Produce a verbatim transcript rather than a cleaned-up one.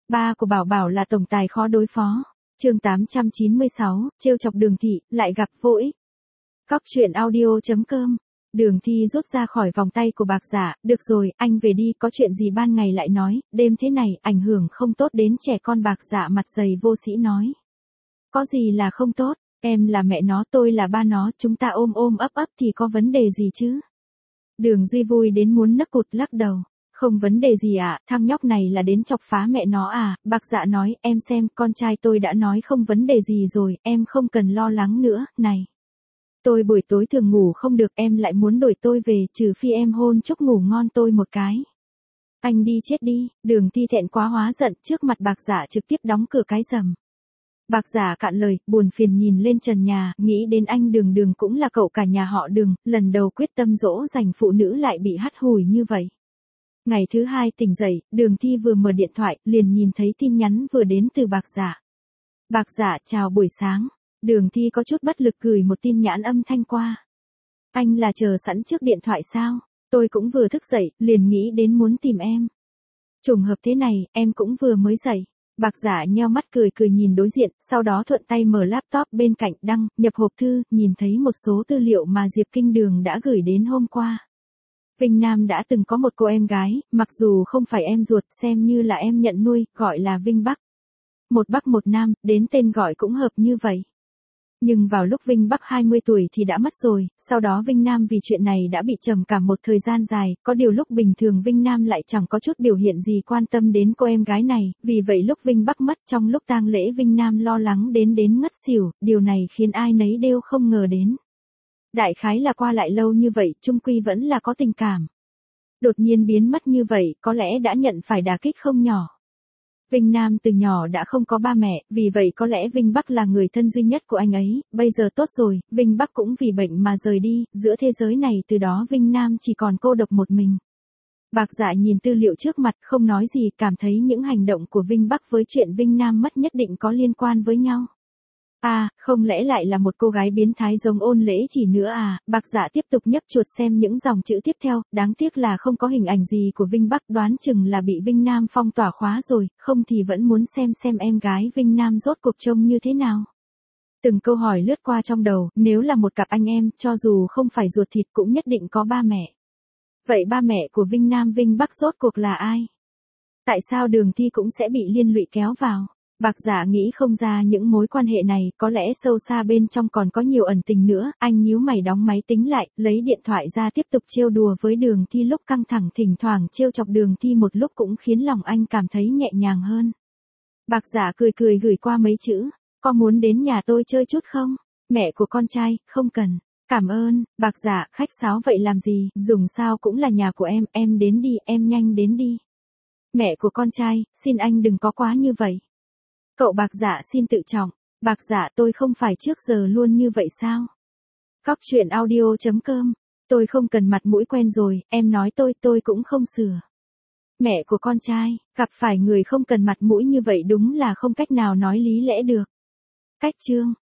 Ba của Bảo Bảo là tổng tài khó đối phó. Chương tám trăm chín mươi sáu, trêu chọc Đường Thị, lại gặp vô ích. Cóc truyện audio chấm com. Đường Thi rút ra khỏi vòng tay của Bạc Dạ, được rồi, anh về đi, có chuyện gì ban ngày lại nói, đêm thế này, ảnh hưởng không tốt đến trẻ con. Bạc Dạ mặt dày vô sĩ nói. Có gì là không tốt, em là mẹ nó, tôi là ba nó, chúng ta ôm ôm ấp ấp thì có vấn đề gì chứ? Đường Duy vui đến muốn nấc cụt lắc đầu. Không vấn đề gì ạ, à, thằng nhóc này là đến chọc phá mẹ nó à, Bạc Dạ nói, em xem, con trai tôi đã nói không vấn đề gì rồi, em không cần lo lắng nữa, này. Tôi buổi tối thường ngủ không được, em lại muốn đuổi tôi về, trừ phi em hôn chúc ngủ ngon tôi một cái. Anh đi chết đi, Đường Thi thẹn quá hóa giận, trước mặt Bạc Dạ trực tiếp đóng cửa cái rầm. Bạc Dạ cạn lời, buồn phiền nhìn lên trần nhà, nghĩ đến anh Đường Đường cũng là cậu cả nhà họ Đường, lần đầu quyết tâm dỗ dành phụ nữ lại bị hắt hủi như vậy. Ngày thứ hai tỉnh dậy, Đường Thi vừa mở điện thoại, liền nhìn thấy tin nhắn vừa đến từ Bạc Dạ. Bạc Dạ chào buổi sáng. Đường Thi có chút bất lực gửi một tin nhắn âm thanh qua. Anh là chờ sẵn trước điện thoại sao? Tôi cũng vừa thức dậy, liền nghĩ đến muốn tìm em. Trùng hợp thế này, em cũng vừa mới dậy. Bạc Dạ nheo mắt cười cười nhìn đối diện, sau đó thuận tay mở laptop bên cạnh đăng, nhập hộp thư, nhìn thấy một số tư liệu mà Diệp Kinh Đường đã gửi đến hôm qua. Vinh Nam đã từng có một cô em gái, mặc dù không phải em ruột, xem như là em nhận nuôi, gọi là Vinh Bắc. Một Bắc một Nam, đến tên gọi cũng hợp như vậy. Nhưng vào lúc Vinh Bắc hai mươi tuổi thì đã mất rồi, sau đó Vinh Nam vì chuyện này đã bị trầm cảm một thời gian dài, có điều lúc bình thường Vinh Nam lại chẳng có chút biểu hiện gì quan tâm đến cô em gái này, vì vậy lúc Vinh Bắc mất trong lúc tang lễ Vinh Nam lo lắng đến đến ngất xỉu, điều này khiến ai nấy đều không ngờ đến. Đại khái là qua lại lâu như vậy, chung quy vẫn là có tình cảm. Đột nhiên biến mất như vậy, có lẽ đã nhận phải đả kích không nhỏ. Vinh Nam từ nhỏ đã không có ba mẹ, vì vậy có lẽ Vinh Bắc là người thân duy nhất của anh ấy, bây giờ tốt rồi, Vinh Bắc cũng vì bệnh mà rời đi, giữa thế giới này từ đó Vinh Nam chỉ còn cô độc một mình. Bạc Dạ nhìn tư liệu trước mặt không nói gì, cảm thấy những hành động của Vinh Bắc với chuyện Vinh Nam mất nhất định có liên quan với nhau. À, không lẽ lại là một cô gái biến thái giống Ôn Lễ Chỉ nữa à? Bạc Dạ tiếp tục nhấp chuột xem những dòng chữ tiếp theo, đáng tiếc là không có hình ảnh gì của Vinh Bắc, đoán chừng là bị Vinh Nam phong tỏa khóa rồi, không thì vẫn muốn xem xem em gái Vinh Nam rốt cuộc trông như thế nào. Từng câu hỏi lướt qua trong đầu, nếu là một cặp anh em, cho dù không phải ruột thịt cũng nhất định có ba mẹ. Vậy ba mẹ của Vinh Nam Vinh Bắc rốt cuộc là ai? Tại sao Đường Thi cũng sẽ bị liên lụy kéo vào? Bạc Dạ nghĩ không ra những mối quan hệ này, có lẽ sâu xa bên trong còn có nhiều ẩn tình nữa, anh nhíu mày đóng máy tính lại, lấy điện thoại ra tiếp tục trêu đùa với Đường Thi lúc căng thẳng, thỉnh thoảng trêu chọc Đường Thi một lúc cũng khiến lòng anh cảm thấy nhẹ nhàng hơn. Bạc Dạ cười cười gửi qua mấy chữ, có muốn đến nhà tôi chơi chút không? Mẹ của con trai, không cần. Cảm ơn. Bạc Dạ, khách sáo vậy làm gì, dùng sao cũng là nhà của em, em đến đi, em nhanh đến đi. Mẹ của con trai, xin anh đừng có quá như vậy. Cậu Bạc Dạ xin tự trọng. Bạc Dạ, tôi không phải trước giờ luôn như vậy sao? Cóc truyện audio chấm com. Tôi không cần mặt mũi quen rồi, em nói tôi tôi cũng không sửa. Mẹ của con trai, gặp phải người không cần mặt mũi như vậy đúng là không cách nào nói lý lẽ được. Cách chương.